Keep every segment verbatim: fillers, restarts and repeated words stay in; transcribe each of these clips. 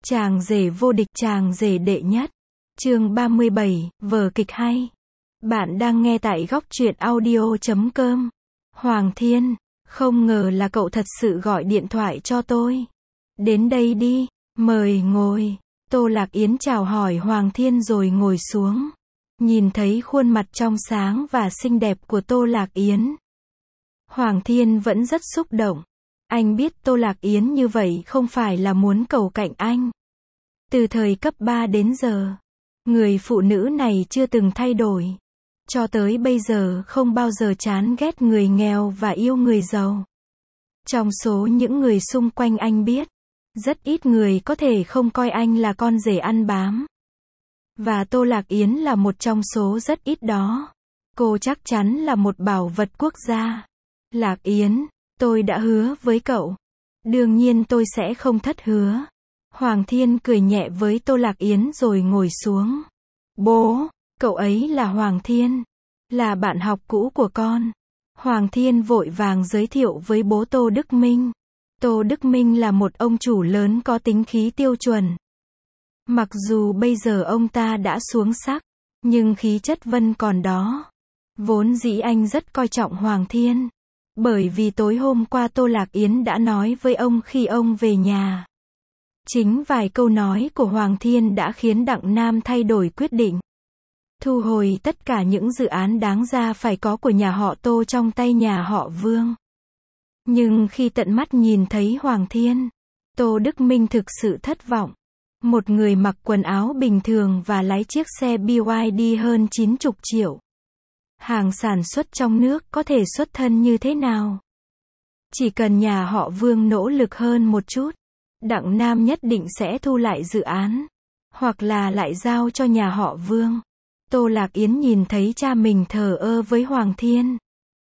Chàng rể vô địch, chàng rể đệ nhất. Chương ba mươi bảy, vở kịch hay. Bạn đang nghe tại góc truyện audio chấm com. Hoàng Thiên, không ngờ là cậu thật sự gọi điện thoại cho tôi. Đến đây đi, mời ngồi. Tô Lạc Yến chào hỏi Hoàng Thiên rồi ngồi xuống. Nhìn thấy khuôn mặt trong sáng và xinh đẹp của Tô Lạc Yến, Hoàng Thiên vẫn rất xúc động. Anh biết Tô Lạc Yến như vậy không phải là muốn cầu cạnh anh. Từ thời cấp ba đến giờ, người phụ nữ này chưa từng thay đổi. Cho tới bây giờ không bao giờ chán ghét người nghèo và yêu người giàu. Trong số những người xung quanh anh biết, rất ít người có thể không coi anh là con rể ăn bám. Và Tô Lạc Yến là một trong số rất ít đó. Cô chắc chắn là một bảo vật quốc gia. Lạc Yến, tôi đã hứa với cậu. Đương nhiên tôi sẽ không thất hứa. Hoàng Thiên cười nhẹ với Tô Lạc Yến rồi ngồi xuống. Bố, cậu ấy là Hoàng Thiên, là bạn học cũ của con. Hoàng Thiên vội vàng giới thiệu với bố Tô Đức Minh. Tô Đức Minh là một ông chủ lớn có tính khí tiêu chuẩn. Mặc dù bây giờ ông ta đã xuống sắc, nhưng khí chất vẫn còn đó. Vốn dĩ anh rất coi trọng Hoàng Thiên. Bởi vì tối hôm qua Tô Lạc Yến đã nói với ông khi ông về nhà. Chính vài câu nói của Hoàng Thiên đã khiến Đặng Nam thay đổi quyết định. Thu hồi tất cả những dự án đáng ra phải có của nhà họ Tô trong tay nhà họ Vương. Nhưng khi tận mắt nhìn thấy Hoàng Thiên, Tô Đức Minh thực sự thất vọng. Một người mặc quần áo bình thường và lái chiếc xe bê y đê hơn chín mươi triệu. Hàng sản xuất trong nước có thể xuất thân như thế nào? Chỉ cần nhà họ Vương nỗ lực hơn một chút, Đặng Nam nhất định sẽ thu lại dự án, hoặc là lại giao cho nhà họ Vương. Tô Lạc Yến nhìn thấy cha mình thờ ơ với Hoàng Thiên.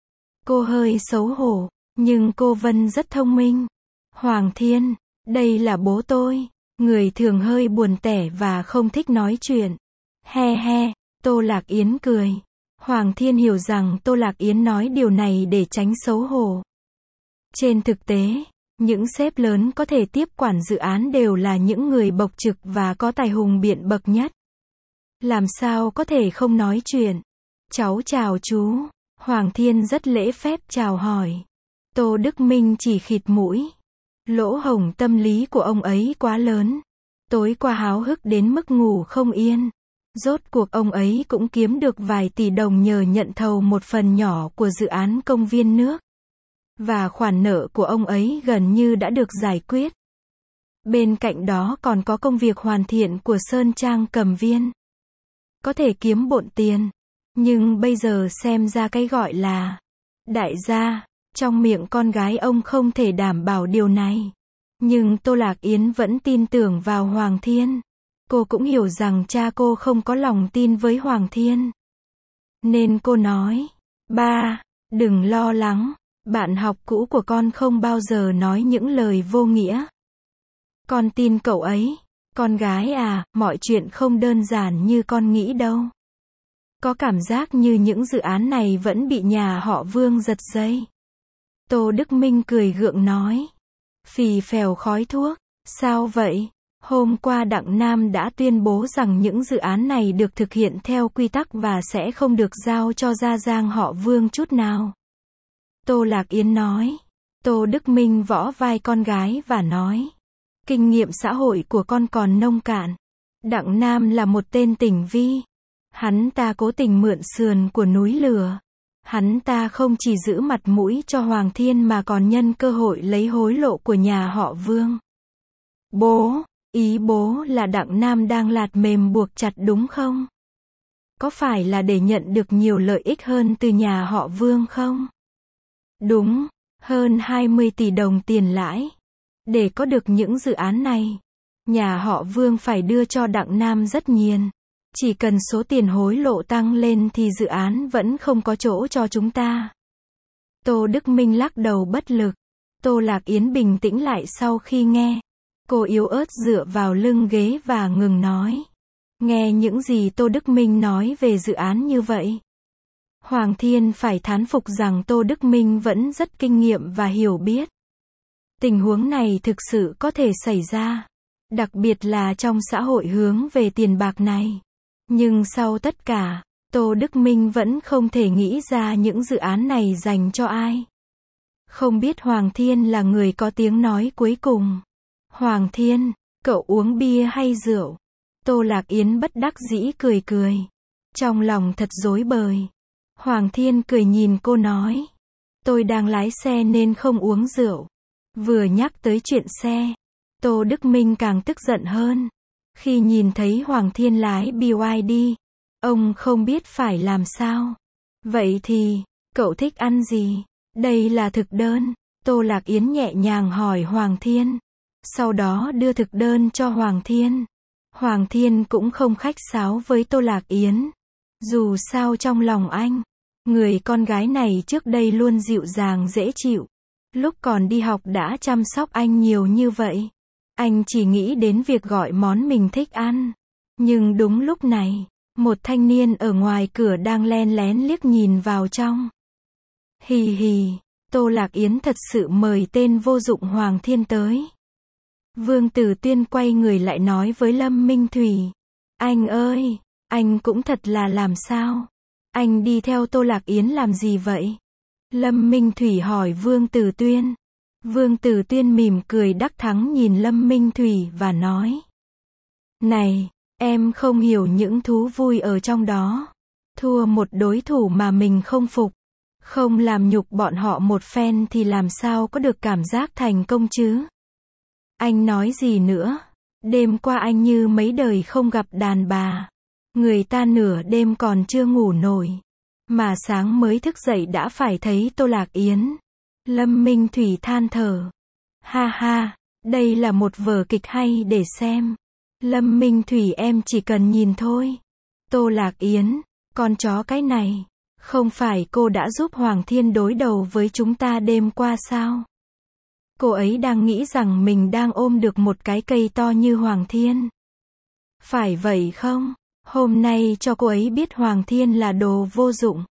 Cô hơi xấu hổ, nhưng cô Vân rất thông minh. Hoàng Thiên, đây là bố tôi, người thường hơi buồn tẻ và không thích nói chuyện. He he, Tô Lạc Yến cười. Hoàng Thiên hiểu rằng Tô Lạc Yến nói điều này để tránh xấu hổ. Trên thực tế, những sếp lớn có thể tiếp quản dự án đều là những người bộc trực và có tài hùng biện bậc nhất. Làm sao có thể không nói chuyện? Cháu chào chú. Hoàng Thiên rất lễ phép chào hỏi. Tô Đức Minh chỉ khịt mũi. Lỗ hổng tâm lý của ông ấy quá lớn. Tối qua háo hức đến mức ngủ không yên. Rốt cuộc ông ấy cũng kiếm được vài tỷ đồng nhờ nhận thầu một phần nhỏ của dự án công viên nước. Và khoản nợ của ông ấy gần như đã được giải quyết. Bên cạnh đó còn có công việc hoàn thiện của Sơn Trang Cầm Viên. Có thể kiếm bộn tiền. Nhưng bây giờ xem ra cái gọi là đại gia, trong miệng con gái ông không thể đảm bảo điều này. Nhưng Tô Lạc Yến vẫn tin tưởng vào Hoàng Thiên. Cô cũng hiểu rằng cha cô không có lòng tin với Hoàng Thiên. Nên cô nói, ba, đừng lo lắng, bạn học cũ của con không bao giờ nói những lời vô nghĩa. Con tin cậu ấy. Con gái à, mọi chuyện không đơn giản như con nghĩ đâu. Có cảm giác như những dự án này vẫn bị nhà họ Vương giật dây. Tô Đức Minh cười gượng nói. Phì phèo khói thuốc, sao vậy? Hôm qua Đặng Nam đã tuyên bố rằng những dự án này được thực hiện theo quy tắc và sẽ không được giao cho gia giang họ Vương chút nào. Tô Lạc Yến nói. Tô Đức Minh võ vai con gái và nói. Kinh nghiệm xã hội của con còn nông cạn. Đặng Nam là một tên tình vi. Hắn ta cố tình mượn sườn của núi lửa. Hắn ta không chỉ giữ mặt mũi cho Hoàng Thiên mà còn nhân cơ hội lấy hối lộ của nhà họ Vương. Bố, ý bố là Đặng Nam đang lạt mềm buộc chặt đúng không? Có phải là để nhận được nhiều lợi ích hơn từ nhà họ Vương không? Đúng, hơn hai mươi tỷ đồng tiền lãi. Để có được những dự án này, nhà họ Vương phải đưa cho Đặng Nam rất nhiều. Chỉ cần số tiền hối lộ tăng lên thì dự án vẫn không có chỗ cho chúng ta. Tô Đức Minh lắc đầu bất lực. Tô Lạc Yến bình tĩnh lại sau khi nghe. Cô yếu ớt dựa vào lưng ghế và ngừng nói. Nghe những gì Tô Đức Minh nói về dự án như vậy, Hoàng Thiên phải thán phục rằng Tô Đức Minh vẫn rất kinh nghiệm và hiểu biết. Tình huống này thực sự có thể xảy ra. Đặc biệt là trong xã hội hướng về tiền bạc này. Nhưng sau tất cả, Tô Đức Minh vẫn không thể nghĩ ra những dự án này dành cho ai. Không biết Hoàng Thiên là người có tiếng nói cuối cùng. Hoàng Thiên, cậu uống bia hay rượu? Tô Lạc Yến bất đắc dĩ cười cười. Trong lòng thật rối bời. Hoàng Thiên cười nhìn cô nói. Tôi đang lái xe nên không uống rượu. Vừa nhắc tới chuyện xe, Tô Đức Minh càng tức giận hơn. Khi nhìn thấy Hoàng Thiên lái bê i đê, ông không biết phải làm sao. Vậy thì, cậu thích ăn gì? Đây là thực đơn. Tô Lạc Yến nhẹ nhàng hỏi Hoàng Thiên. Sau đó đưa thực đơn cho Hoàng Thiên. Hoàng Thiên cũng không khách sáo với Tô Lạc Yến. Dù sao trong lòng anh, người con gái này trước đây luôn dịu dàng dễ chịu. Lúc còn đi học đã chăm sóc anh nhiều như vậy. Anh chỉ nghĩ đến việc gọi món mình thích ăn. Nhưng đúng lúc này, một thanh niên ở ngoài cửa đang len lén liếc nhìn vào trong. Hì hì, Tô Lạc Yến thật sự mời tên vô dụng Hoàng Thiên tới. Vương Tử Tuyên quay người lại nói với Lâm Minh Thủy. Anh ơi, anh cũng thật là làm sao? Anh đi theo Tô Lạc Yến làm gì vậy? Lâm Minh Thủy hỏi Vương Tử Tuyên. Vương Tử Tuyên mỉm cười đắc thắng nhìn Lâm Minh Thủy và nói. Này, em không hiểu những thú vui ở trong đó. Thua một đối thủ mà mình không phục. Không làm nhục bọn họ một phen thì làm sao có được cảm giác thành công chứ? Anh nói gì nữa? Đêm qua anh như mấy đời không gặp đàn bà. Người ta nửa đêm còn chưa ngủ nổi. Mà sáng mới thức dậy đã phải thấy Tô Lạc Yến. Lâm Minh Thủy than thở. Ha ha, đây là một vở kịch hay để xem. Lâm Minh Thủy em chỉ cần nhìn thôi. Tô Lạc Yến, con chó cái này. Không phải cô đã giúp Hoàng Thiên đối đầu với chúng ta đêm qua sao? Cô ấy đang nghĩ rằng mình đang ôm được một cái cây to như Hoàng Thiên. Phải vậy không? Hôm nay cho cô ấy biết Hoàng Thiên là đồ vô dụng.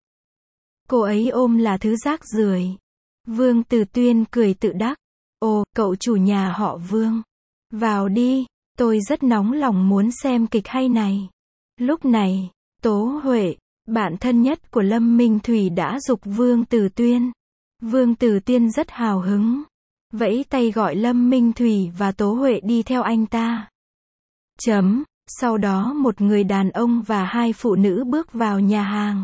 Cô ấy ôm là thứ rác rưởi. Vương Tử Tuyên cười tự đắc. Ồ, cậu chủ nhà họ Vương. Vào đi, tôi rất nóng lòng muốn xem kịch hay này. Lúc này, Tố Huệ, bạn thân nhất của Lâm Minh Thủy đã giục Vương Tử Tuyên. Vương Tử Tuyên rất hào hứng. Vẫy tay gọi Lâm Minh Thủy và Tố Huệ đi theo anh ta. Chấm. Sau đó một người đàn ông và hai phụ nữ bước vào nhà hàng.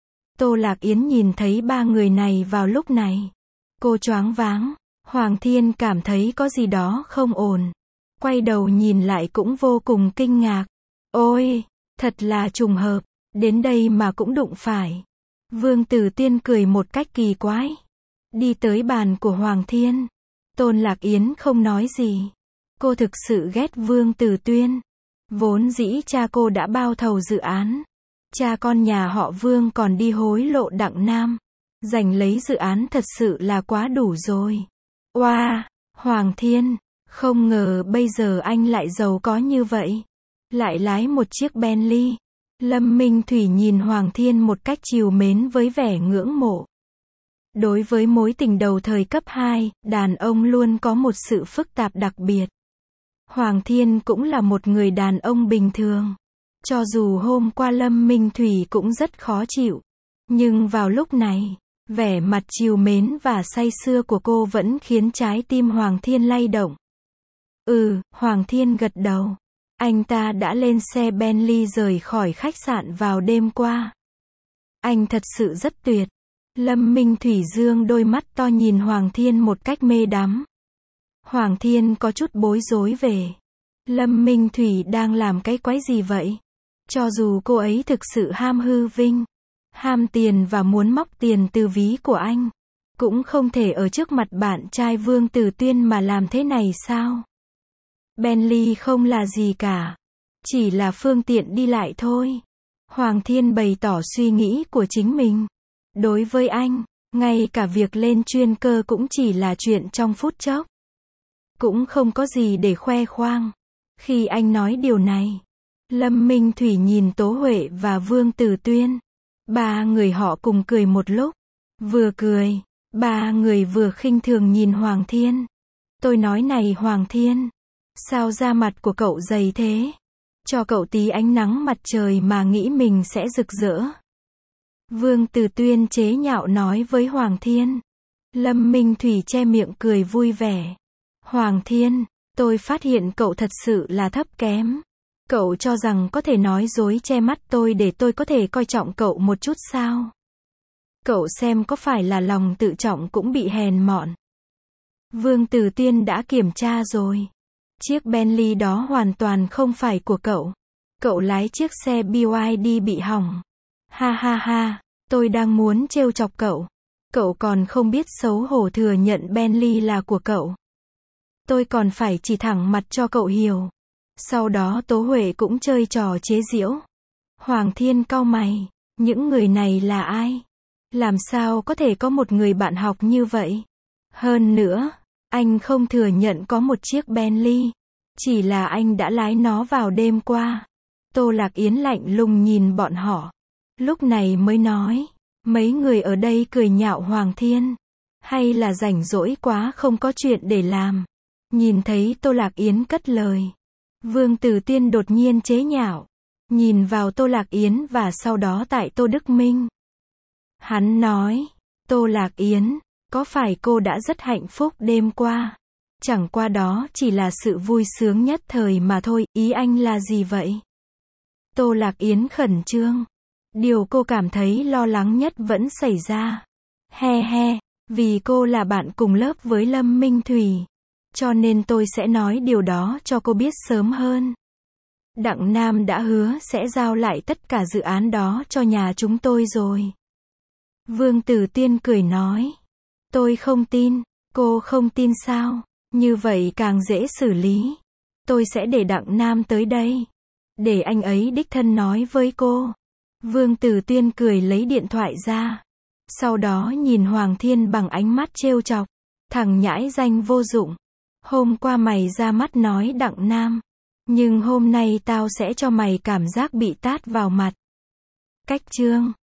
Tô Lạc Yến nhìn thấy ba người này vào lúc này. Cô choáng váng. Hoàng Thiên cảm thấy có gì đó không ổn. Quay đầu nhìn lại cũng vô cùng kinh ngạc. Ôi, thật là trùng hợp. Đến đây mà cũng đụng phải. Vương Tử Tuyên cười một cách kỳ quái. Đi tới bàn của Hoàng Thiên. Tôn Lạc Yến không nói gì. Cô thực sự ghét Vương Tử Tuyên. Vốn dĩ cha cô đã bao thầu dự án. Cha con nhà họ Vương còn đi hối lộ Đặng Nam. Giành lấy dự án thật sự là quá đủ rồi. Oa, wow, Hoàng Thiên, không ngờ bây giờ anh lại giàu có như vậy. Lại lái một chiếc Bentley. Lâm Minh Thủy nhìn Hoàng Thiên một cách trìu mến với vẻ ngưỡng mộ. Đối với mối tình đầu thời cấp hai, đàn ông luôn có một sự phức tạp đặc biệt. Hoàng Thiên cũng là một người đàn ông bình thường. Cho dù hôm qua Lâm Minh Thủy cũng rất khó chịu. Nhưng vào lúc này, vẻ mặt trìu mến và say sưa của cô vẫn khiến trái tim Hoàng Thiên lay động. Ừ, Hoàng Thiên gật đầu. Anh ta đã lên xe Bentley rời khỏi khách sạn vào đêm qua. Anh thật sự rất tuyệt. Lâm Minh Thủy dương đôi mắt to nhìn Hoàng Thiên một cách mê đắm. Hoàng Thiên có chút bối rối về. Lâm Minh Thủy đang làm cái quái gì vậy? Cho dù cô ấy thực sự ham hư vinh, ham tiền và muốn móc tiền từ ví của anh, cũng không thể ở trước mặt bạn trai Vương Tử Tuyên mà làm thế này sao? Bentley không là gì cả. Chỉ là phương tiện đi lại thôi. Hoàng Thiên bày tỏ suy nghĩ của chính mình. Đối với anh, ngay cả việc lên chuyên cơ cũng chỉ là chuyện trong phút chốc. Cũng không có gì để khoe khoang. Khi anh nói điều này, Lâm Minh Thủy nhìn Tố Huệ và Vương Tử Tuyên. Ba người họ cùng cười một lúc. Vừa cười, ba người vừa khinh thường nhìn Hoàng Thiên. Tôi nói này Hoàng Thiên, Sao da mặt của cậu dày thế? Cho cậu tí ánh nắng mặt trời mà nghĩ mình sẽ rực rỡ. Vương Từ Tuyên chế nhạo nói với Hoàng Thiên. Lâm Minh Thủy che miệng cười vui vẻ. Hoàng Thiên, tôi phát hiện cậu thật sự là thấp kém. Cậu cho rằng có thể nói dối che mắt tôi để tôi có thể coi trọng cậu một chút sao? Cậu xem có phải là lòng tự trọng cũng bị hèn mọn. Vương Từ Tuyên đã kiểm tra rồi. Chiếc Bentley đó hoàn toàn không phải của cậu. Cậu lái chiếc xe bê i đê bị hỏng. Ha ha ha, tôi đang muốn trêu chọc cậu. Cậu còn không biết xấu hổ thừa nhận Bentley là của cậu. Tôi còn phải chỉ thẳng mặt cho cậu hiểu. Sau đó Tố Huệ cũng chơi trò chế giễu. Hoàng Thiên cau mày, những người này là ai? Làm sao có thể có một người bạn học như vậy? Hơn nữa, anh không thừa nhận có một chiếc Bentley. Chỉ là anh đã lái nó vào đêm qua. Tô Lạc Yến lạnh lùng nhìn bọn họ. Lúc này mới nói, mấy người ở đây cười nhạo Hoàng Thiên. Hay là rảnh rỗi quá không có chuyện để làm. Nhìn thấy Tô Lạc Yến cất lời. Vương Từ Tuyên đột nhiên chế nhạo. Nhìn vào Tô Lạc Yến và sau đó tại Tô Đức Minh. Hắn nói, Tô Lạc Yến, có phải cô đã rất hạnh phúc đêm qua? Chẳng qua đó chỉ là sự vui sướng nhất thời mà thôi, ý anh là gì vậy? Tô Lạc Yến khẩn trương. Điều cô cảm thấy lo lắng nhất vẫn xảy ra. He he, vì cô là bạn cùng lớp với Lâm Minh Thủy. Cho nên tôi sẽ nói điều đó cho cô biết sớm hơn. Đặng Nam đã hứa sẽ giao lại tất cả dự án đó cho nhà chúng tôi rồi. Vương Tử Tiên cười nói. Tôi không tin. Cô không tin sao? Như vậy càng dễ xử lý. Tôi sẽ để Đặng Nam tới đây. Để anh ấy đích thân nói với cô. Vương Tử Tiên cười lấy điện thoại ra. Sau đó nhìn Hoàng Thiên bằng ánh mắt trêu chọc. Thằng nhãi danh vô dụng. Hôm qua mày ra mắt nói Đặng Nam. Nhưng hôm nay tao sẽ cho mày cảm giác bị tát vào mặt. Cách chương